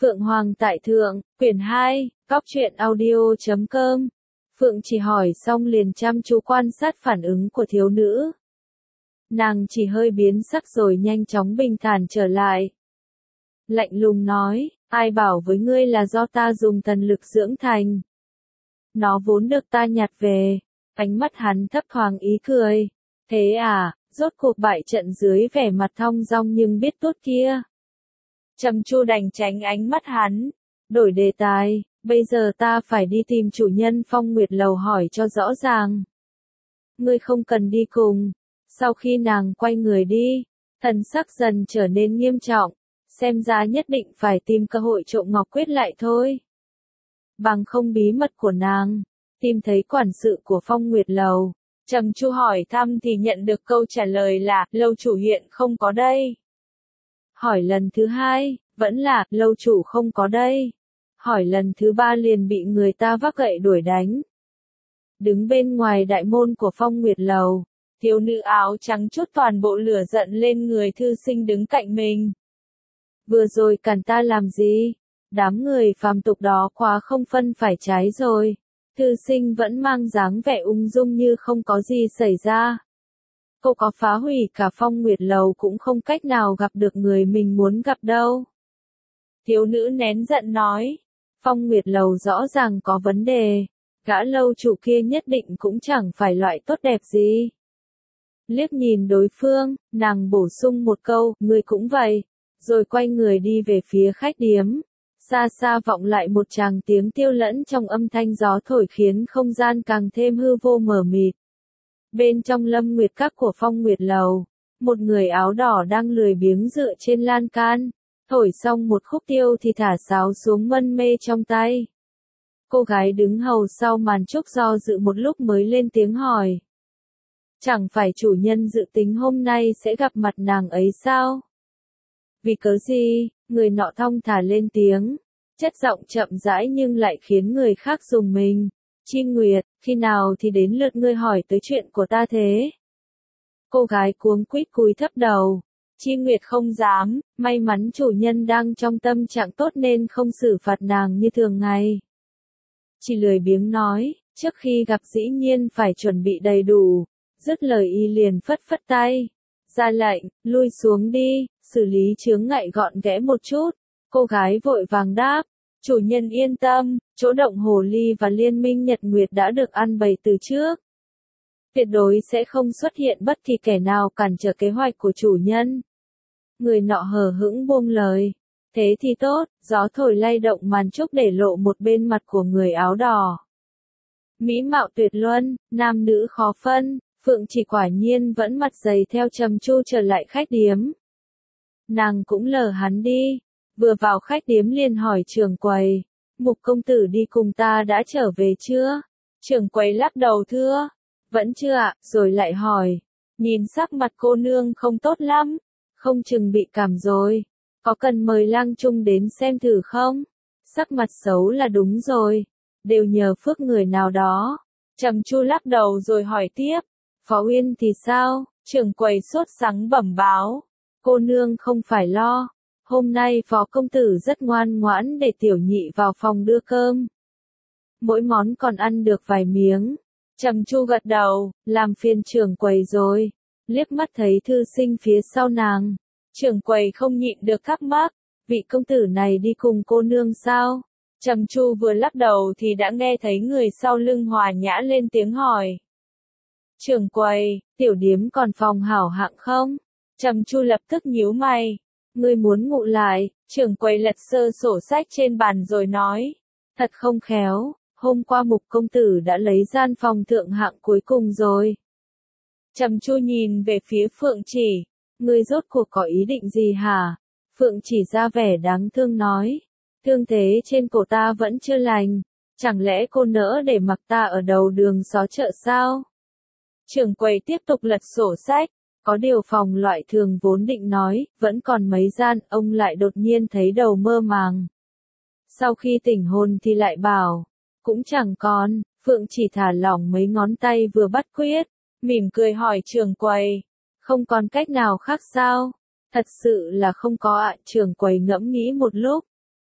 Phượng Hoàng tại Thượng, quyển 2, Cóc truyện audio.com. Phượng chỉ hỏi xong liền chăm chú quan sát phản ứng của thiếu nữ. Nàng chỉ hơi biến sắc rồi nhanh chóng bình thản trở lại. Lạnh lùng nói, ai bảo với ngươi là do ta dùng thần lực dưỡng thành. Nó vốn được ta nhặt về. Ánh mắt hắn thấp thoáng ý cười. Thế à, rốt cuộc bại trận dưới vẻ mặt thong dong nhưng biết tốt kia. Trầm Chu đành tránh ánh mắt hắn. Đổi đề tài, bây giờ ta phải đi tìm chủ nhân Phong Nguyệt Lầu hỏi cho rõ ràng. Ngươi không cần đi cùng. Sau khi nàng quay người đi, thần sắc dần trở nên nghiêm trọng. Xem ra nhất định phải tìm cơ hội trộm ngọc quyết lại thôi. Bằng không bí mật của nàng, tìm thấy quản sự của Phong Nguyệt Lầu. Trầm Chu hỏi thăm thì nhận được câu trả lời là, lâu chủ hiện không có đây. Hỏi lần thứ hai, vẫn là, lâu chủ không có đây. Hỏi lần thứ ba liền bị người ta vác gậy đuổi đánh. Đứng bên ngoài đại môn của Phong Nguyệt Lầu, thiếu nữ áo trắng trút toàn bộ lửa giận lên người thư sinh đứng cạnh mình. Vừa rồi cản ta làm gì? Đám người phàm tục đó quá không phân phải trái rồi. Thư sinh vẫn mang dáng vẻ ung dung như không có gì xảy ra. Cô có phá hủy cả Phong Nguyệt Lầu cũng không cách nào gặp được người mình muốn gặp đâu. Thiếu nữ nén giận nói, Phong Nguyệt Lầu rõ ràng có vấn đề, gã lâu chủ kia nhất định cũng chẳng phải loại tốt đẹp gì. Liếc nhìn đối phương, nàng bổ sung một câu, ngươi cũng vậy, rồi quay người đi về phía khách điếm. Xa xa vọng lại một tràng tiếng tiêu lẫn trong âm thanh gió thổi khiến không gian càng thêm hư vô mờ mịt. Bên trong Lâm Nguyệt Các của Phong Nguyệt Lầu, một người áo đỏ đang lười biếng dựa trên lan can, thổi xong một khúc tiêu thì thả sáo xuống mân mê trong tay. Cô gái đứng hầu sau màn trúc do dự một lúc mới lên tiếng hỏi. Chẳng phải chủ nhân dự tính hôm nay sẽ gặp mặt nàng ấy sao? Vì cớ gì? Người nọ thong thả lên tiếng, chất giọng chậm rãi nhưng lại khiến người khác rùng mình. Chi Nguyệt, khi nào thì đến lượt ngươi hỏi tới chuyện của ta thế? Cô gái cuống quýt cúi thấp đầu. Chi Nguyệt không dám, may mắn chủ nhân đang trong tâm trạng tốt nên không xử phạt nàng như thường ngày. Chỉ lười biếng nói, trước khi gặp dĩ nhiên phải chuẩn bị đầy đủ. Dứt lời y liền phất phất tay. Ra lệnh, lui xuống đi, xử lý chướng ngại gọn ghẽ một chút. Cô gái vội vàng đáp, chủ nhân yên tâm, chỗ động hồ ly và liên minh Nhật Nguyệt đã được ăn bày từ trước. Tuyệt đối sẽ không xuất hiện bất kỳ kẻ nào cản trở kế hoạch của chủ nhân. Người nọ hờ hững buông lời. Thế thì tốt, gió thổi lay động màn trúc để lộ một bên mặt của người áo đỏ. Mỹ mạo tuyệt luân, nam nữ khó phân, Phượng chỉ quả nhiên vẫn mặt dày theo Trầm Chu trở lại khách điếm. Nàng cũng lờ hắn đi, vừa vào khách điếm liền hỏi trưởng quầy, Mục công tử đi cùng ta đã trở về chưa? Trưởng quầy lắc đầu thưa, vẫn chưa ạ, rồi lại hỏi, nhìn sắc mặt cô nương không tốt lắm, không chừng bị cảm rồi, có cần mời lang trung đến xem thử không? Sắc mặt xấu là đúng rồi, đều nhờ phước người nào đó. Trầm Chu lắc đầu rồi hỏi tiếp, Phó Uyên thì sao? Trưởng quầy sốt sắng bẩm báo, cô nương không phải lo. Hôm nay phó công tử rất ngoan ngoãn để tiểu nhị vào phòng đưa cơm. Mỗi món còn ăn được vài miếng. Trầm Chu gật đầu, làm phiền trưởng quầy rồi. Liếc mắt thấy thư sinh phía sau nàng. Trưởng quầy không nhịn được thắc mắc, vị công tử này đi cùng cô nương sao? Trầm Chu vừa lắc đầu thì đã nghe thấy người sau lưng hòa nhã lên tiếng hỏi. Trưởng quầy, tiểu điếm còn phòng hảo hạng không? Trầm Chu lập tức nhíu mày. Ngươi muốn ngụ lại, trưởng quầy lật sơ sổ sách trên bàn rồi nói. Thật không khéo, hôm qua Mục công tử đã lấy gian phòng thượng hạng cuối cùng rồi. Trầm Chu nhìn về phía Phượng Chỉ. Ngươi rốt cuộc có ý định gì hả? Phượng Chỉ ra vẻ đáng thương nói. Thương thế trên cổ ta vẫn chưa lành. Chẳng lẽ cô nỡ để mặc ta ở đầu đường xó chợ sao? Trưởng quầy tiếp tục lật sổ sách. Có điều phòng loại thường vốn định nói, vẫn còn mấy gian, ông lại đột nhiên thấy đầu mơ màng. Sau khi tỉnh hồn thì lại bảo, cũng chẳng còn, Phượng chỉ thả lỏng mấy ngón tay vừa bắt quyết, mỉm cười hỏi trưởng quầy, không còn cách nào khác sao? Thật sự là không có ạ, trưởng quầy ngẫm nghĩ một lúc.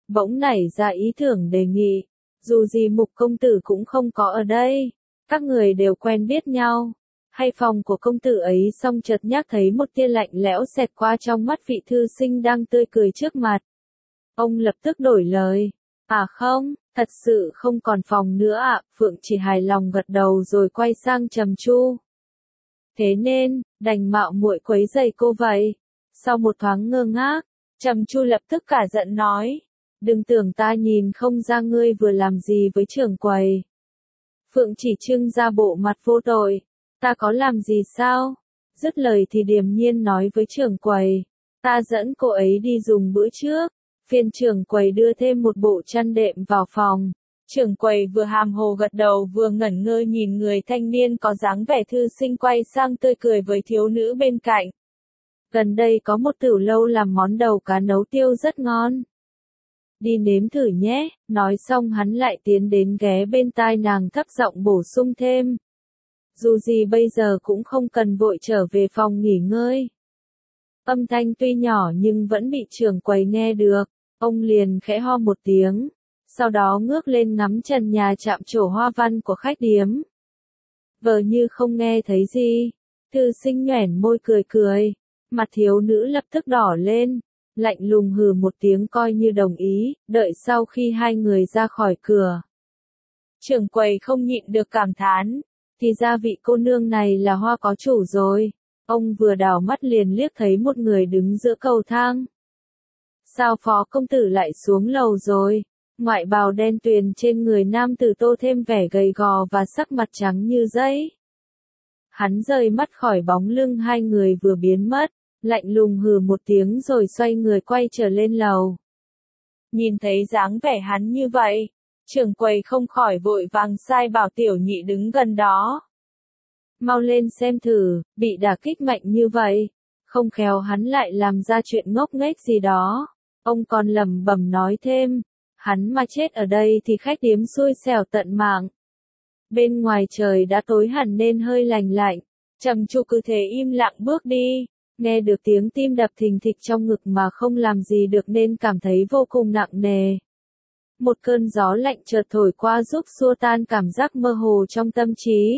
bỗng nảy ra ý tưởng đề nghị, dù gì Mục công tử cũng không có ở đây, các người đều quen biết nhau, hay phòng của công tử ấy. Xong chợt nhắc thấy một tia lạnh lẽo xẹt qua trong mắt vị thư sinh đang tươi cười trước mặt. Ông lập tức đổi lời, à không, thật sự không còn phòng nữa ạ. Phượng chỉ hài lòng gật đầu rồi quay sang Trầm Chu. Thế nên, đành mạo muội quấy rầy cô vậy. Sau một thoáng ngơ ngác, Trầm Chu lập tức cả giận nói, đừng tưởng ta nhìn không ra ngươi vừa làm gì với trưởng quầy. Phượng chỉ trưng ra bộ mặt vô tội, ta có làm gì sao? Dứt lời thì điềm nhiên nói với trưởng quầy, ta dẫn cô ấy đi dùng bữa trước. Phiên trưởng quầy đưa thêm một bộ chăn đệm vào phòng. Trưởng quầy vừa hàm hồ gật đầu vừa ngẩn ngơ nhìn người thanh niên có dáng vẻ thư sinh quay sang tươi cười với thiếu nữ bên cạnh. Gần đây có một tiểu lâu làm món đầu cá nấu tiêu rất ngon. Đi nếm thử nhé, nói xong hắn lại tiến đến ghé bên tai nàng thấp giọng bổ sung thêm. Dù gì bây giờ cũng không cần vội trở về phòng nghỉ ngơi. Âm thanh tuy nhỏ nhưng vẫn bị trưởng quầy nghe được, ông liền khẽ ho một tiếng, sau đó ngước lên ngắm trần nhà chạm trổ hoa văn của khách điếm. Vờ như không nghe thấy gì, thư sinh nhoẻn môi cười cười, mặt thiếu nữ lập tức đỏ lên, lạnh lùng hừ một tiếng coi như đồng ý, đợi sau khi hai người ra khỏi cửa. Trưởng quầy không nhịn được cảm thán, thì ra vị cô nương này là hoa có chủ rồi. Ông vừa đảo mắt liền liếc thấy một người đứng giữa cầu thang. Sao phó công tử lại xuống lầu rồi? Ngoại bào đen tuyền trên người nam tử tô thêm vẻ gầy gò và sắc mặt trắng như giấy. Hắn rời mắt khỏi bóng lưng hai người vừa biến mất, lạnh lùng hừ một tiếng rồi xoay người quay trở lên lầu. Nhìn thấy dáng vẻ hắn như vậy, trưởng quầy không khỏi vội vàng sai bảo tiểu nhị đứng gần đó. Mau lên xem thử, bị đả kích mạnh như vậy, không khéo hắn lại làm ra chuyện ngốc nghếch gì đó. Ông còn lẩm bẩm nói thêm, hắn mà chết ở đây thì khách điếm xui xẻo tận mạng. Bên ngoài trời đã tối hẳn nên hơi lành lạnh, Trầm Chu cứ thế im lặng bước đi, nghe được tiếng tim đập thình thịch trong ngực mà không làm gì được nên cảm thấy vô cùng nặng nề. Một cơn gió lạnh chợt thổi qua giúp xua tan cảm giác mơ hồ trong tâm trí.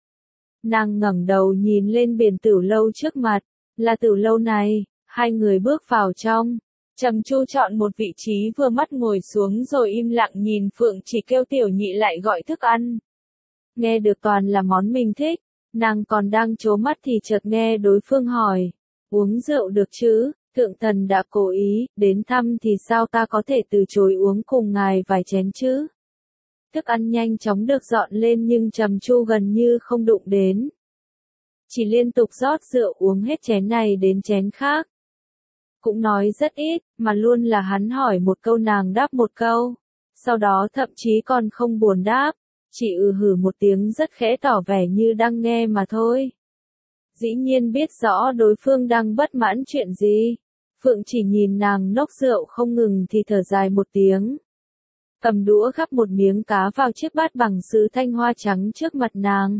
Nàng ngẩng đầu nhìn lên biển tiểu lâu trước mặt, là tiểu lâu này, hai người bước vào trong. Trầm Chu chọn một vị trí vừa mắt ngồi xuống rồi im lặng nhìn Phượng chỉ kêu tiểu nhị lại gọi thức ăn. Nghe được toàn là món mình thích, nàng còn đang trố mắt thì chợt nghe đối phương hỏi, uống rượu được chứ, thượng thần đã cố ý, đến thăm thì sao ta có thể từ chối uống cùng ngài vài chén chứ. Thức ăn nhanh chóng được dọn lên nhưng Trầm Chu gần như không đụng đến. Chỉ liên tục rót rượu uống hết chén này đến chén khác. Cũng nói rất ít, mà luôn là hắn hỏi một câu nàng đáp một câu. Sau đó thậm chí còn không buồn đáp, chỉ hử một tiếng rất khẽ tỏ vẻ như đang nghe mà thôi. Dĩ nhiên biết rõ đối phương đang bất mãn chuyện gì. Phượng chỉ nhìn nàng nốc rượu không ngừng thì thở dài một tiếng. Cầm đũa gắp một miếng cá vào chiếc bát bằng sứ thanh hoa trắng trước mặt nàng.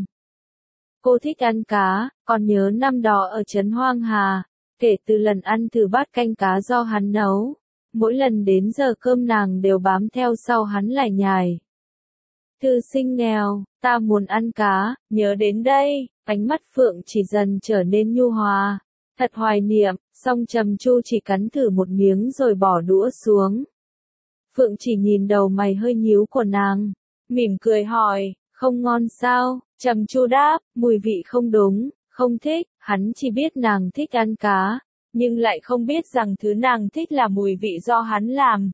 Cô thích ăn cá, còn nhớ năm đó ở trấn Hoang Hà, kể từ lần ăn thử bát canh cá do hắn nấu, mỗi lần đến giờ cơm nàng đều bám theo sau hắn lải nhải. Thư sinh nghèo, ta muốn ăn cá, nhớ đến đây, ánh mắt Phượng chỉ dần trở nên nhu hòa, thật hoài niệm, song Trầm Chu chỉ cắn thử một miếng rồi bỏ đũa xuống. Phượng chỉ nhìn đầu mày hơi nhíu của nàng, mỉm cười hỏi, không ngon sao? Trầm Chu đáp, mùi vị không đúng, không thích, hắn chỉ biết nàng thích ăn cá, nhưng lại không biết rằng thứ nàng thích là mùi vị do hắn làm.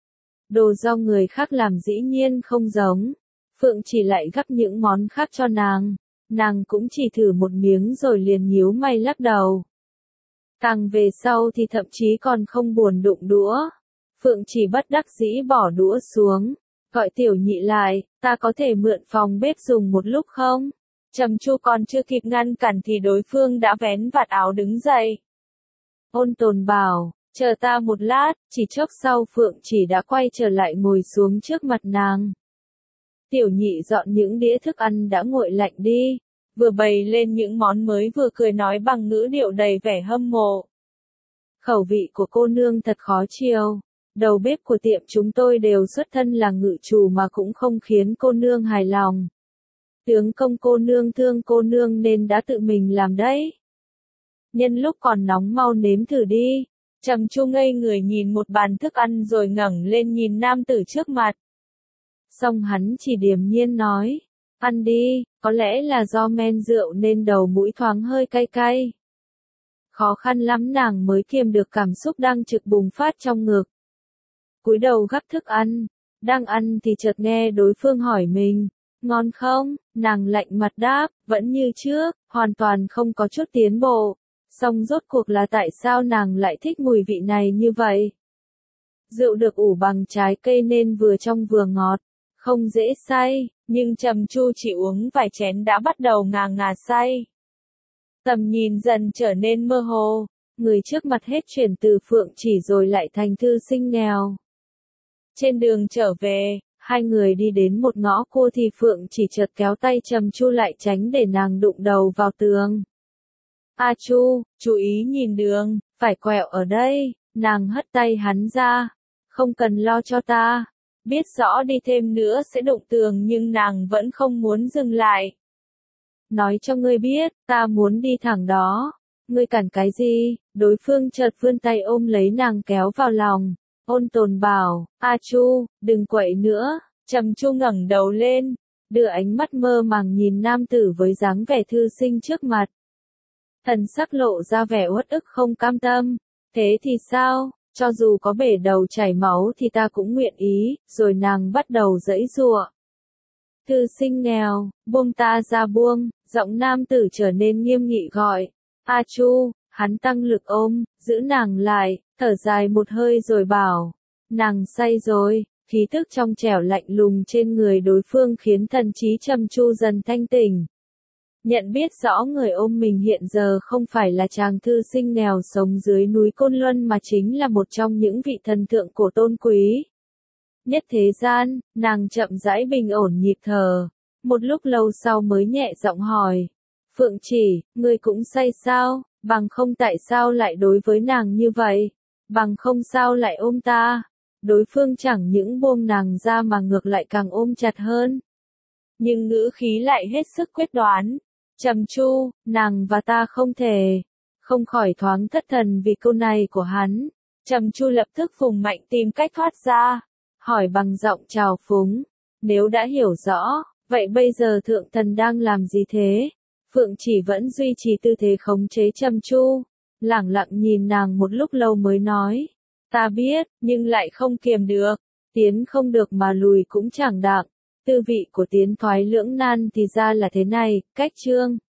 Đồ do người khác làm dĩ nhiên không giống. Phượng chỉ lại gắp những món khác cho nàng cũng chỉ thử một miếng rồi liền nhíu mày lắc đầu. Càng về sau thì thậm chí còn không buồn đụng đũa. Phượng chỉ bất đắc dĩ bỏ đũa xuống, gọi tiểu nhị lại, ta có thể mượn phòng bếp dùng một lúc không? Trầm Chu còn chưa kịp ngăn cản thì đối phương đã vén vạt áo đứng dậy. Ôn Tồn bảo, chờ ta một lát, chỉ chốc sau Phượng chỉ đã quay trở lại ngồi xuống trước mặt nàng. Tiểu nhị dọn những đĩa thức ăn đã nguội lạnh đi, vừa bày lên những món mới vừa cười nói bằng ngữ điệu đầy vẻ hâm mộ. Khẩu vị của cô nương thật khó chiều, đầu bếp của tiệm chúng tôi đều xuất thân là ngự chủ mà cũng không khiến cô nương hài lòng. Tướng công cô nương thương cô nương nên đã tự mình làm đấy. Nhân lúc còn nóng mau nếm thử đi. Trầm Chu ngây người nhìn một bàn thức ăn rồi ngẩng lên nhìn nam tử trước mặt. Xong hắn chỉ điềm nhiên nói, ăn đi, có lẽ là do men rượu nên đầu mũi thoáng hơi cay cay. Khó khăn lắm nàng mới kiềm được cảm xúc đang trực bùng phát trong ngực. Cúi đầu gắp thức ăn, đang ăn thì chợt nghe đối phương hỏi mình, ngon không? Nàng lạnh mặt đáp, vẫn như trước, hoàn toàn không có chút tiến bộ. Song rốt cuộc là tại sao nàng lại thích mùi vị này như vậy? Rượu được ủ bằng trái cây nên vừa trong vừa ngọt, không dễ say, nhưng Trầm Chu chỉ uống vài chén đã bắt đầu ngà ngà say. Tầm nhìn dần trở nên mơ hồ, người trước mặt hết chuyển từ Phượng Chỉ rồi lại thành thư sinh nghèo. Trên đường trở về, hai người đi đến một ngõ cua thì Phượng Chỉ chợt kéo tay Trầm Chu lại tránh để nàng đụng đầu vào tường. A Chu, chú ý nhìn đường, phải quẹo ở đây, nàng hất tay hắn ra, không cần lo cho ta, biết rõ đi thêm nữa sẽ đụng tường nhưng nàng vẫn không muốn dừng lại. Nói cho ngươi biết, ta muốn đi thẳng đó, ngươi cản cái gì? Đối phương chợt vươn tay ôm lấy nàng kéo vào lòng, ôn tồn bảo, A Chu, đừng quậy nữa. Trầm Chu ngẩng đầu lên, đưa ánh mắt mơ màng nhìn nam tử với dáng vẻ thư sinh trước mặt. Thần sắc lộ ra vẻ uất ức không cam tâm, thế thì sao, cho dù có bể đầu chảy máu thì ta cũng nguyện ý, rồi nàng bắt đầu giãy giụa. Thư sinh nghèo, buông ta ra buông, giọng nam tử trở nên nghiêm nghị gọi, A Chu, hắn tăng lực ôm, giữ nàng lại, thở dài một hơi rồi bảo, nàng say rồi. Khí tức trong trẻo lạnh lùng trên người đối phương khiến thần trí Trầm Chu dần thanh tỉnh. Nhận biết rõ người ôm mình hiện giờ không phải là chàng thư sinh nghèo sống dưới núi Côn Luân mà chính là một trong những vị thần thượng cổ tôn quý nhất thế gian. Nàng chậm rãi bình ổn nhịp thở, một lúc lâu sau mới nhẹ giọng hỏi, Phượng Chỉ, ngươi cũng say sao? Bằng không tại sao lại đối với nàng như vậy? Bằng không sao lại ôm ta? Đối phương chẳng những buông nàng ra mà ngược lại càng ôm chặt hơn. Nhưng ngữ khí lại hết sức quyết đoán. Trầm Chu, nàng và ta không thể. Không khỏi thoáng thất thần vì câu này của hắn. Trầm Chu lập tức vùng mạnh tìm cách thoát ra. Hỏi bằng giọng trào phúng. Nếu đã hiểu rõ, vậy bây giờ thượng thần đang làm gì thế? Phượng Chỉ vẫn duy trì tư thế khống chế Trầm Chu. Lẳng lặng nhìn nàng một lúc lâu mới nói. Ta biết, nhưng lại không kiềm được. Tiến không được mà lùi cũng chẳng đặng. Tư vị của tiến thoái lưỡng nan thì ra là thế này, cách chương.